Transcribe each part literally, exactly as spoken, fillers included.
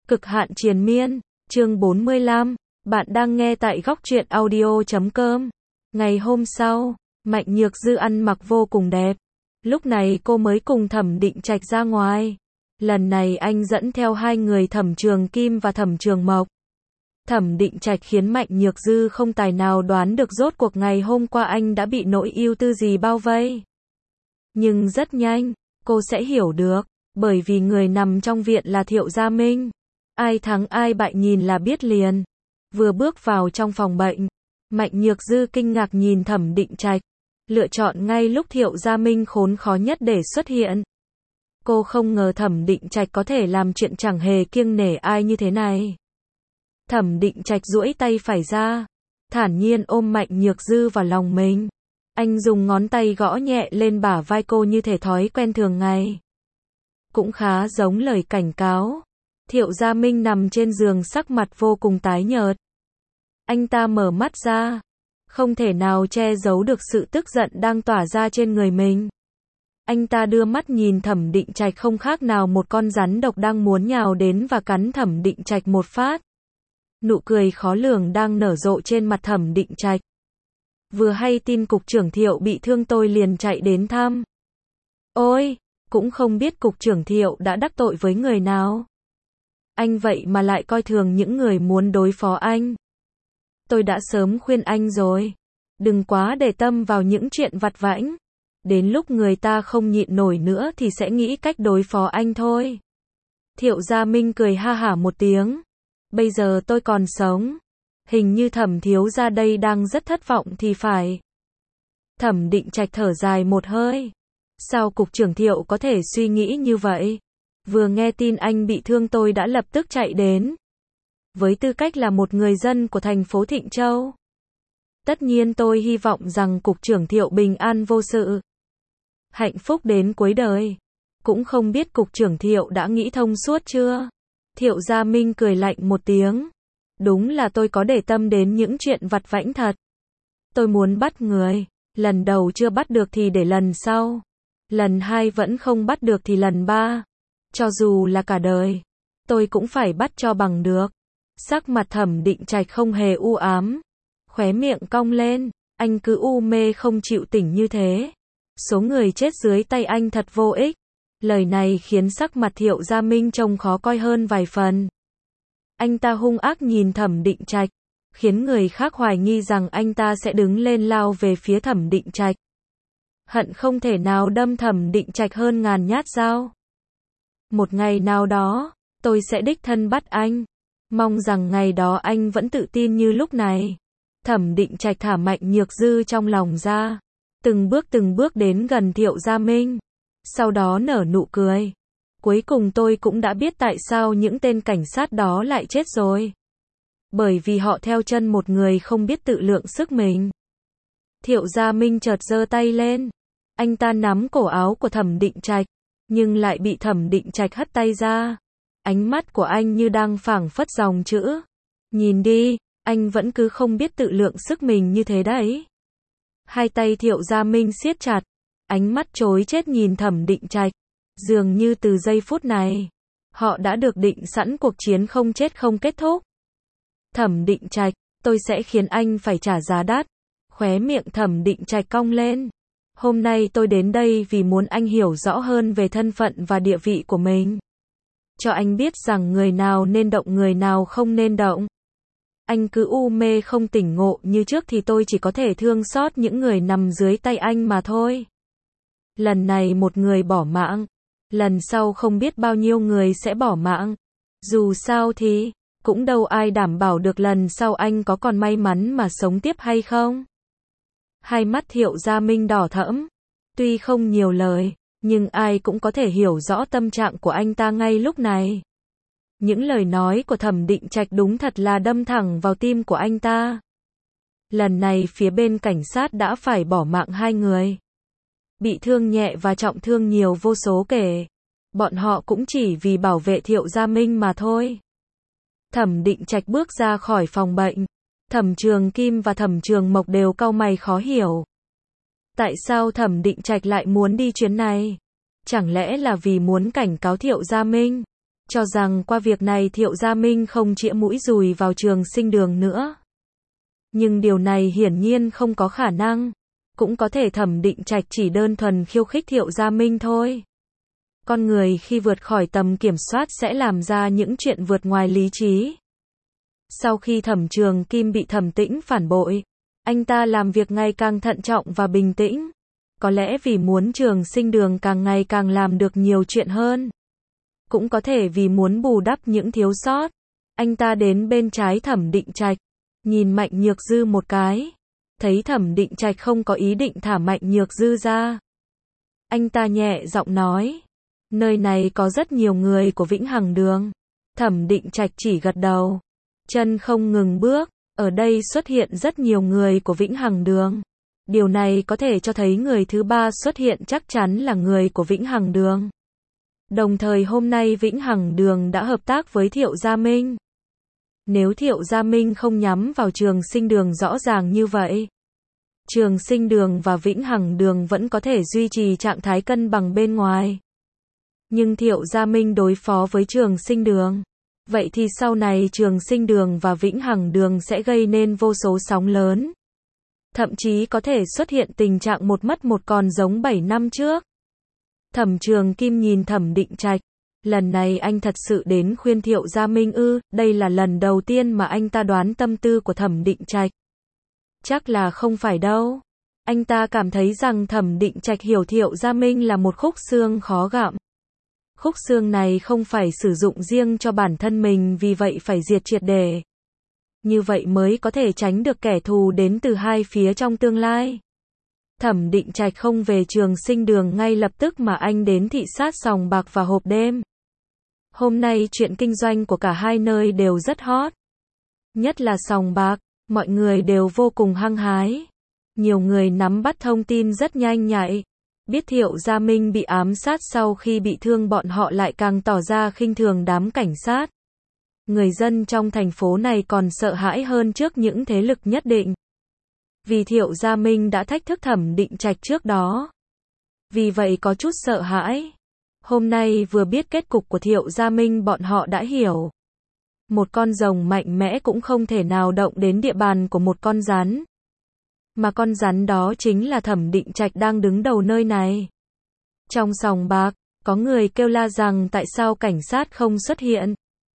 Cực hạn triền miên, chương bốn mươi lăm, bạn đang nghe tại góc truyện audio chấm com. Ngày hôm sau, Mạnh Nhược Dư ăn mặc vô cùng đẹp. Lúc này cô mới cùng Thẩm Định Trạch ra ngoài. Lần này anh dẫn theo hai người Thẩm Trường Kim và Thẩm Trường Mộc. Thẩm Định Trạch khiến Mạnh Nhược Dư không tài nào đoán được rốt cuộc ngày hôm qua anh đã bị nỗi ưu tư gì bao vây. Nhưng rất nhanh, cô sẽ hiểu được, bởi vì người nằm trong viện là Thiệu Gia Minh. Ai thắng ai bại nhìn là biết liền. Vừa bước vào trong phòng bệnh, Mạnh Nhược Dư kinh ngạc nhìn Thẩm Định Trạch, lựa chọn ngay lúc Thiệu Gia Minh khốn khó nhất để xuất hiện. Cô không ngờ Thẩm Định Trạch có thể làm chuyện chẳng hề kiêng nể ai như thế này. Thẩm Định Trạch duỗi tay phải ra, thản nhiên ôm Mạnh Nhược Dư vào lòng mình. Anh dùng ngón tay gõ nhẹ lên bả vai cô như thể thói quen thường ngày. Cũng khá giống lời cảnh cáo. Thiệu Gia Minh nằm trên giường sắc mặt vô cùng tái nhợt. Anh ta mở mắt ra, không thể nào che giấu được sự tức giận đang tỏa ra trên người mình. Anh ta đưa mắt nhìn Thẩm Định Trạch không khác nào một con rắn độc đang muốn nhào đến và cắn Thẩm Định Trạch một phát. Nụ cười khó lường đang nở rộ trên mặt Thẩm Định Trạch. Vừa hay tin cục trưởng Thiệu bị thương tôi liền chạy đến thăm. Ôi, cũng không biết cục trưởng Thiệu đã đắc tội với người nào. Anh vậy mà lại coi thường những người muốn đối phó anh. Tôi đã sớm khuyên anh rồi. Đừng quá để tâm vào những chuyện vặt vãnh. Đến lúc người ta không nhịn nổi nữa thì sẽ nghĩ cách đối phó anh thôi. Thiệu Gia Minh cười ha hả một tiếng. Bây giờ tôi còn sống. Hình như Thẩm thiếu gia đây đang rất thất vọng thì phải. Thẩm Định Trạch thở dài một hơi. Sao cục trưởng Thiệu có thể suy nghĩ như vậy? Vừa nghe tin anh bị thương tôi đã lập tức chạy đến. Với tư cách là một người dân của thành phố Thịnh Châu, tất nhiên tôi hy vọng rằng cục trưởng Thiệu bình an vô sự, hạnh phúc đến cuối đời. Cũng không biết cục trưởng Thiệu đã nghĩ thông suốt chưa? Thiệu Gia Minh cười lạnh một tiếng. Đúng là tôi có để tâm đến những chuyện vặt vãnh thật. Tôi muốn bắt người, lần đầu chưa bắt được thì để lần sau. Lần hai vẫn không bắt được thì lần ba. Cho dù là cả đời, tôi cũng phải bắt cho bằng được. Sắc mặt Thẩm Định Trạch không hề u ám. Khóe miệng cong lên, anh cứ u mê không chịu tỉnh như thế. Số người chết dưới tay anh thật vô ích. Lời này khiến sắc mặt Thiệu Gia Minh trông khó coi hơn vài phần. Anh ta hung ác nhìn Thẩm Định Trạch, khiến người khác hoài nghi rằng anh ta sẽ đứng lên lao về phía Thẩm Định Trạch. Hận không thể nào đâm Thẩm Định Trạch hơn ngàn nhát dao. Một ngày nào đó, tôi sẽ đích thân bắt anh. Mong rằng ngày đó anh vẫn tự tin như lúc này. Thẩm Định Trạch thả Mạnh Nhược Dư trong lòng ra, từng bước từng bước đến gần Thiệu Gia Minh. Sau đó nở nụ cười. Cuối cùng tôi cũng đã biết tại sao những tên cảnh sát đó lại chết rồi. Bởi vì họ theo chân một người không biết tự lượng sức mình. Thiệu Gia Minh chợt giơ tay lên. Anh ta nắm cổ áo của Thẩm Định Trạch, nhưng lại bị Thẩm Định Trạch hất tay ra. Ánh mắt của anh như đang phảng phất dòng chữ. Nhìn đi, anh vẫn cứ không biết tự lượng sức mình như thế đấy. Hai tay Thiệu Gia Minh siết chặt, ánh mắt trối chết nhìn Thẩm Định Trạch. Dường như từ giây phút này, họ đã được định sẵn cuộc chiến không chết không kết thúc. Thẩm Định Trạch, tôi sẽ khiến anh phải trả giá đắt. Khóe miệng Thẩm Định Trạch cong lên. Hôm nay tôi đến đây vì muốn anh hiểu rõ hơn về thân phận và địa vị của mình. Cho anh biết rằng người nào nên động người nào không nên động. Anh cứ u mê không tỉnh ngộ như trước thì tôi chỉ có thể thương xót những người nằm dưới tay anh mà thôi. Lần này một người bỏ mạng, lần sau không biết bao nhiêu người sẽ bỏ mạng. Dù sao thì, cũng đâu ai đảm bảo được lần sau anh có còn may mắn mà sống tiếp hay không. Hai mắt Thiệu Gia Minh đỏ thẫm. Tuy không nhiều lời, nhưng ai cũng có thể hiểu rõ tâm trạng của anh ta ngay lúc này. Những lời nói của Thẩm Định Trạch đúng thật là đâm thẳng vào tim của anh ta. Lần này phía bên cảnh sát đã phải bỏ mạng hai người. Bị thương nhẹ và trọng thương nhiều vô số kể. Bọn họ cũng chỉ vì bảo vệ Thiệu Gia Minh mà thôi. Thẩm Định Trạch bước ra khỏi phòng bệnh. Thẩm Trường Kim và Thẩm Trường Mộc đều cau mày khó hiểu. Tại sao Thẩm Định Trạch lại muốn đi chuyến này? Chẳng lẽ là vì muốn cảnh cáo Thiệu Gia Minh? cho rằng qua việc này Thiệu Gia Minh không chĩa mũi dùi vào Trường Sinh Đường nữa. Nhưng điều này hiển nhiên không có khả năng. Cũng có thể Thẩm Định Trạch chỉ đơn thuần khiêu khích Thiệu Gia Minh thôi. Con người khi vượt khỏi tầm kiểm soát sẽ làm ra những chuyện vượt ngoài lý trí. Sau khi Thẩm Trường Kim bị Thẩm Tĩnh phản bội, anh ta làm việc ngày càng thận trọng và bình tĩnh. Có lẽ vì muốn Trường Sinh Đường càng ngày càng làm được nhiều chuyện hơn. Cũng có thể vì muốn bù đắp những thiếu sót. Anh ta đến bên trái Thẩm Định Trạch, nhìn Mạnh Nhược Dư một cái. Thấy Thẩm Định Trạch không có ý định thả Mạnh Nhược Dư ra. Anh ta nhẹ giọng nói, nơi này có rất nhiều người của Vĩnh Hằng Đường. Thẩm Định Trạch chỉ gật đầu, chân không ngừng bước. Ở đây xuất hiện rất nhiều người của Vĩnh Hằng Đường. Điều này có thể cho thấy người thứ ba xuất hiện chắc chắn là người của Vĩnh Hằng Đường. Đồng thời hôm nay Vĩnh Hằng Đường đã hợp tác với Thiệu Gia Minh. Nếu Thiệu Gia Minh không nhắm vào Trường Sinh Đường rõ ràng như vậy, Trường Sinh Đường và Vĩnh Hằng Đường vẫn có thể duy trì trạng thái cân bằng bên ngoài. Nhưng Thiệu Gia Minh đối phó với Trường Sinh Đường, vậy thì sau này Trường Sinh Đường và Vĩnh Hằng Đường sẽ gây nên vô số sóng lớn. Thậm chí có thể xuất hiện tình trạng một mất một còn giống bảy năm trước. Thẩm Trường Kim nhìn Thẩm Định Trạch. Lần này anh thật sự đến khuyên Thiệu Gia Minh ư? Đây là lần đầu tiên mà anh ta đoán tâm tư của Thẩm Định Trạch. Chắc là không phải đâu. Anh ta cảm thấy rằng Thẩm Định Trạch hiểu Thiệu Gia Minh là một khúc xương khó gặm. Khúc xương này không phải sử dụng riêng cho bản thân mình, vì vậy phải diệt triệt để. Như vậy mới có thể tránh được kẻ thù đến từ hai phía trong tương lai. Thẩm Định Trạch không về Trường Sinh Đường ngay lập tức mà anh đến thị sát sòng bạc và hộp đêm. Hôm nay chuyện kinh doanh của cả hai nơi đều rất hot. Nhất là sòng bạc, mọi người đều vô cùng hăng hái. Nhiều người nắm bắt thông tin rất nhanh nhạy. Biết Thiệu Gia Minh bị ám sát sau khi bị thương, bọn họ lại càng tỏ ra khinh thường đám cảnh sát. Người dân trong thành phố này còn sợ hãi hơn trước những thế lực nhất định. Vì Thiệu Gia Minh đã thách thức Thẩm Định Trạch trước đó. Vì vậy có chút sợ hãi. Hôm nay vừa biết kết cục của Thiệu Gia Minh, bọn họ đã hiểu. Một con rồng mạnh mẽ cũng không thể nào động đến địa bàn của một con rắn. Mà con rắn đó chính là Thẩm Định Trạch đang đứng đầu nơi này. Trong sòng bạc, có người kêu la rằng tại sao cảnh sát không xuất hiện.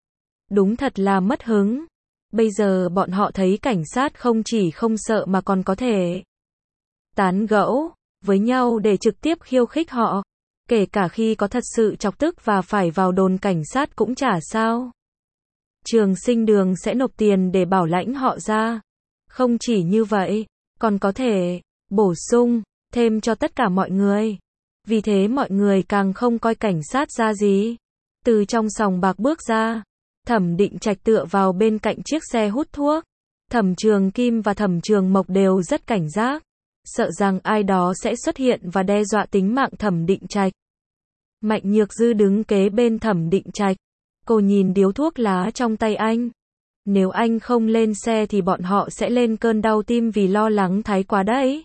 Đúng thật là mất hứng. Bây giờ bọn họ thấy cảnh sát không chỉ không sợ mà còn có thể tán gẫu với nhau để trực tiếp khiêu khích họ. Kể cả khi có thật sự chọc tức và phải vào đồn cảnh sát cũng chả sao. Trường Sinh Đường sẽ nộp tiền để bảo lãnh họ ra. Không chỉ như vậy, còn có thể bổ sung thêm cho tất cả mọi người. Vì thế mọi người càng không coi cảnh sát ra gì. Từ trong sòng bạc bước ra, Thẩm Định Trạch tựa vào bên cạnh chiếc xe hút thuốc. Thẩm Trường Kim và Thẩm Trường Mộc đều rất cảnh giác, sợ rằng ai đó sẽ xuất hiện và đe dọa tính mạng Thẩm Định Trạch. Mạnh Nhược Dư đứng kế bên Thẩm Định Trạch. Cô nhìn điếu thuốc lá trong tay anh. Nếu anh không lên xe thì bọn họ sẽ lên cơn đau tim vì lo lắng thái quá đấy.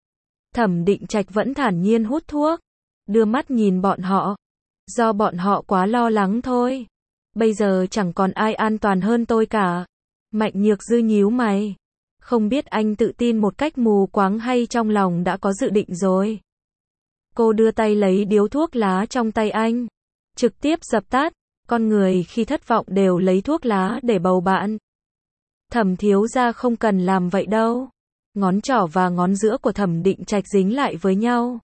Thẩm Định Trạch vẫn thản nhiên hút thuốc, đưa mắt nhìn bọn họ. Do bọn họ quá lo lắng thôi. Bây giờ chẳng còn ai an toàn hơn tôi cả. Mạnh Nhược Dư nhíu mày. Không biết anh tự tin một cách mù quáng hay trong lòng đã có dự định rồi. Cô đưa tay lấy điếu thuốc lá trong tay anh, trực tiếp dập tắt. Con người khi thất vọng đều lấy thuốc lá để bầu bạn. Thẩm thiếu gia không cần làm vậy đâu. Ngón trỏ và ngón giữa của Thẩm Định Trạch dính lại với nhau.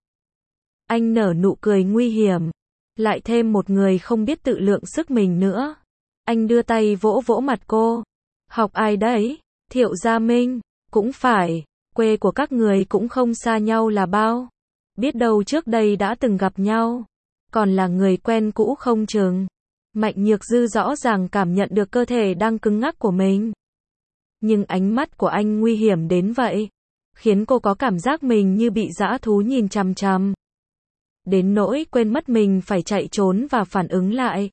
Anh nở nụ cười nguy hiểm. Lại thêm một người không biết tự lượng sức mình nữa. Anh đưa tay vỗ vỗ mặt cô. Học ai đấy? Thiệu Gia Minh. Cũng phải, quê của các người cũng không xa nhau là bao. Biết đâu trước đây đã từng gặp nhau. Còn là người quen cũ không chừng. Mạnh Nhược Dư rõ ràng cảm nhận được cơ thể đang cứng ngắc của mình. Nhưng ánh mắt của anh nguy hiểm đến vậy, khiến cô có cảm giác mình như bị dã thú nhìn chằm chằm. Đến nỗi quên mất mình phải chạy trốn và phản ứng lại.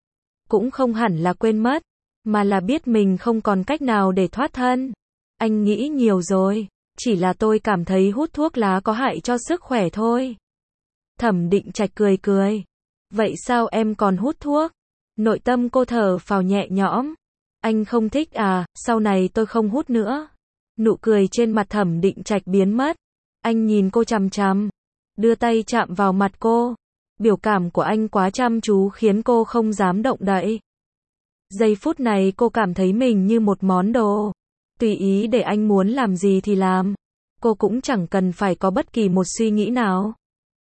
Cũng không hẳn là quên mất, mà là biết mình không còn cách nào để thoát thân. Anh nghĩ nhiều rồi, chỉ là tôi cảm thấy hút thuốc lá có hại cho sức khỏe thôi. Thẩm Định Trạch cười cười. Vậy sao em còn hút thuốc? Nội tâm cô thở phào nhẹ nhõm. Anh không thích à, sau này tôi không hút nữa. Nụ cười trên mặt Thẩm Định Trạch biến mất. Anh nhìn cô chằm chằm, đưa tay chạm vào mặt cô. Biểu cảm của anh quá chăm chú khiến cô không dám động đậy. Giây phút này cô cảm thấy mình như một món đồ. Tùy ý để anh muốn làm gì thì làm. Cô cũng chẳng cần phải có bất kỳ một suy nghĩ nào.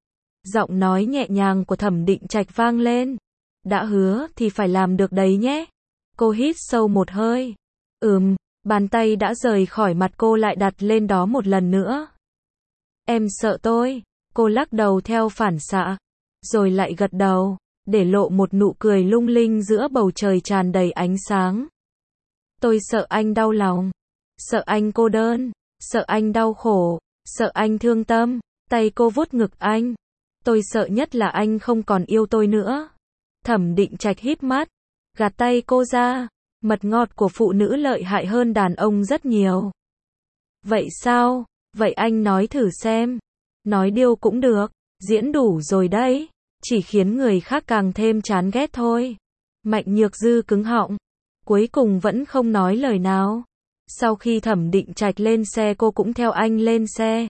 Giọng nói nhẹ nhàng của Thẩm Định Trạch vang lên. Đã hứa thì phải làm được đấy nhé. Cô hít sâu một hơi. Ừm, bàn tay đã rời khỏi mặt cô lại đặt lên đó một lần nữa. Em sợ tôi. Cô lắc đầu theo phản xạ. Rồi lại gật đầu, để lộ một nụ cười lung linh giữa bầu trời tràn đầy ánh sáng. Tôi sợ anh đau lòng. Sợ anh cô đơn. Sợ anh đau khổ. Sợ anh thương tâm. Tay cô vuốt ngực anh. Tôi sợ nhất là anh không còn yêu tôi nữa. Thẩm Định Trạch híp mắt, gạt tay cô ra. Mật ngọt của phụ nữ lợi hại hơn đàn ông rất nhiều. Vậy sao? Vậy anh nói thử xem. Nói điêu cũng được. Diễn đủ rồi đấy. Chỉ khiến người khác càng thêm chán ghét thôi. Mạnh Nhược Dư cứng họng. Cuối cùng vẫn không nói lời nào. Sau khi Thẩm Định Trạch lên xe cô cũng theo anh lên xe.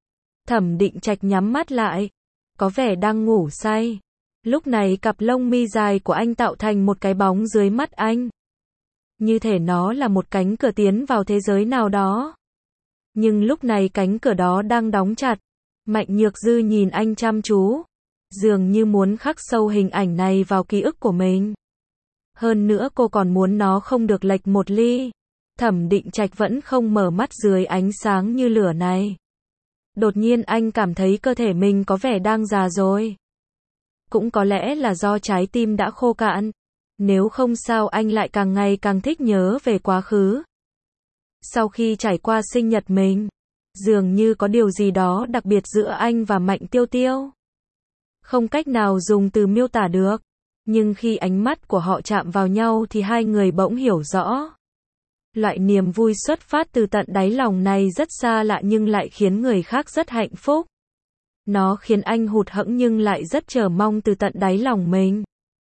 Thẩm Định Trạch nhắm mắt lại. Có vẻ đang ngủ say. Lúc này cặp lông mi dài của anh tạo thành một cái bóng dưới mắt anh. Như thể nó là một cánh cửa tiến vào thế giới nào đó. Nhưng lúc này cánh cửa đó đang đóng chặt. Mạnh Nhược Dư nhìn anh chăm chú. Dường như muốn khắc sâu hình ảnh này vào ký ức của mình. Hơn nữa cô còn muốn nó không được lệch một ly. Thẩm Định Trạch vẫn không mở mắt dưới ánh sáng như lửa này. Đột nhiên anh cảm thấy cơ thể mình có vẻ đang già rồi. Cũng có lẽ là do trái tim đã khô cạn. Nếu không sao anh lại càng ngày càng thích nhớ về quá khứ. Sau khi trải qua sinh nhật mình, dường như có điều gì đó đặc biệt giữa anh và Mạnh Tiêu Tiêu. Không cách nào dùng từ miêu tả được. Nhưng khi ánh mắt của họ chạm vào nhau thì hai người bỗng hiểu rõ. Loại niềm vui xuất phát từ tận đáy lòng này rất xa lạ nhưng lại khiến người khác rất hạnh phúc. Nó khiến anh hụt hẫng nhưng lại rất chờ mong từ tận đáy lòng mình.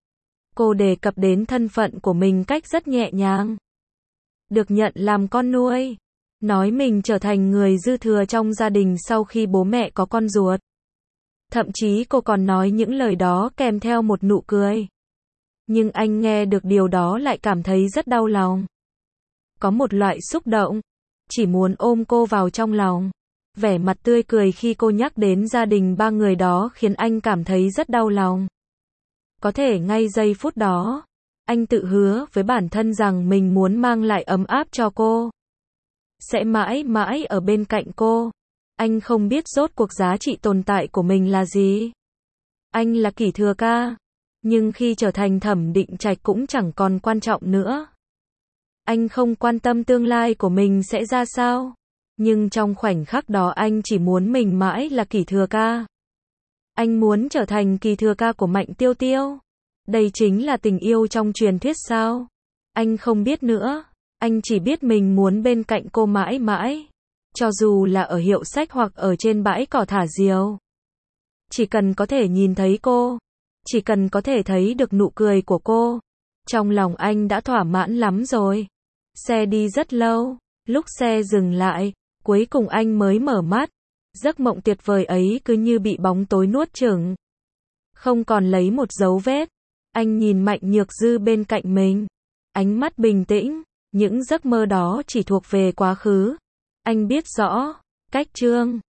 Cô đề cập đến thân phận của mình cách rất nhẹ nhàng. Được nhận làm con nuôi. Nói mình trở thành người dư thừa trong gia đình sau khi bố mẹ có con ruột. Thậm chí cô còn nói những lời đó kèm theo một nụ cười. Nhưng anh nghe được điều đó lại cảm thấy rất đau lòng. Có một loại xúc động. Chỉ muốn ôm cô vào trong lòng. Vẻ mặt tươi cười khi cô nhắc đến gia đình ba người đó khiến anh cảm thấy rất đau lòng. Có thể ngay giây phút đó, anh tự hứa với bản thân rằng mình muốn mang lại ấm áp cho cô. Sẽ mãi mãi ở bên cạnh cô. Anh không biết rốt cuộc giá trị tồn tại của mình là gì. Anh là Kỷ Thừa Ca. Nhưng khi trở thành Thẩm Định Trạch cũng chẳng còn quan trọng nữa. Anh không quan tâm tương lai của mình sẽ ra sao. Nhưng trong khoảnh khắc đó anh chỉ muốn mình mãi là Kỷ Thừa Ca. Anh muốn trở thành Kỷ Thừa Ca của Mạnh Tiêu Tiêu. Đây chính là tình yêu trong truyền thuyết sao? Anh không biết nữa. Anh chỉ biết mình muốn bên cạnh cô mãi mãi. Cho dù là ở hiệu sách hoặc ở trên bãi cỏ thả diều. Chỉ cần có thể nhìn thấy cô. Chỉ cần có thể thấy được nụ cười của cô. Trong lòng anh đã thỏa mãn lắm rồi. Xe đi rất lâu. Lúc xe dừng lại, cuối cùng anh mới mở mắt. Giấc mộng tuyệt vời ấy cứ như bị bóng tối nuốt chửng. Không còn lấy một dấu vết. Anh nhìn Mạnh Nhược Dư bên cạnh mình. Ánh mắt bình tĩnh. Những giấc mơ đó chỉ thuộc về quá khứ. Anh biết rõ. Cách chương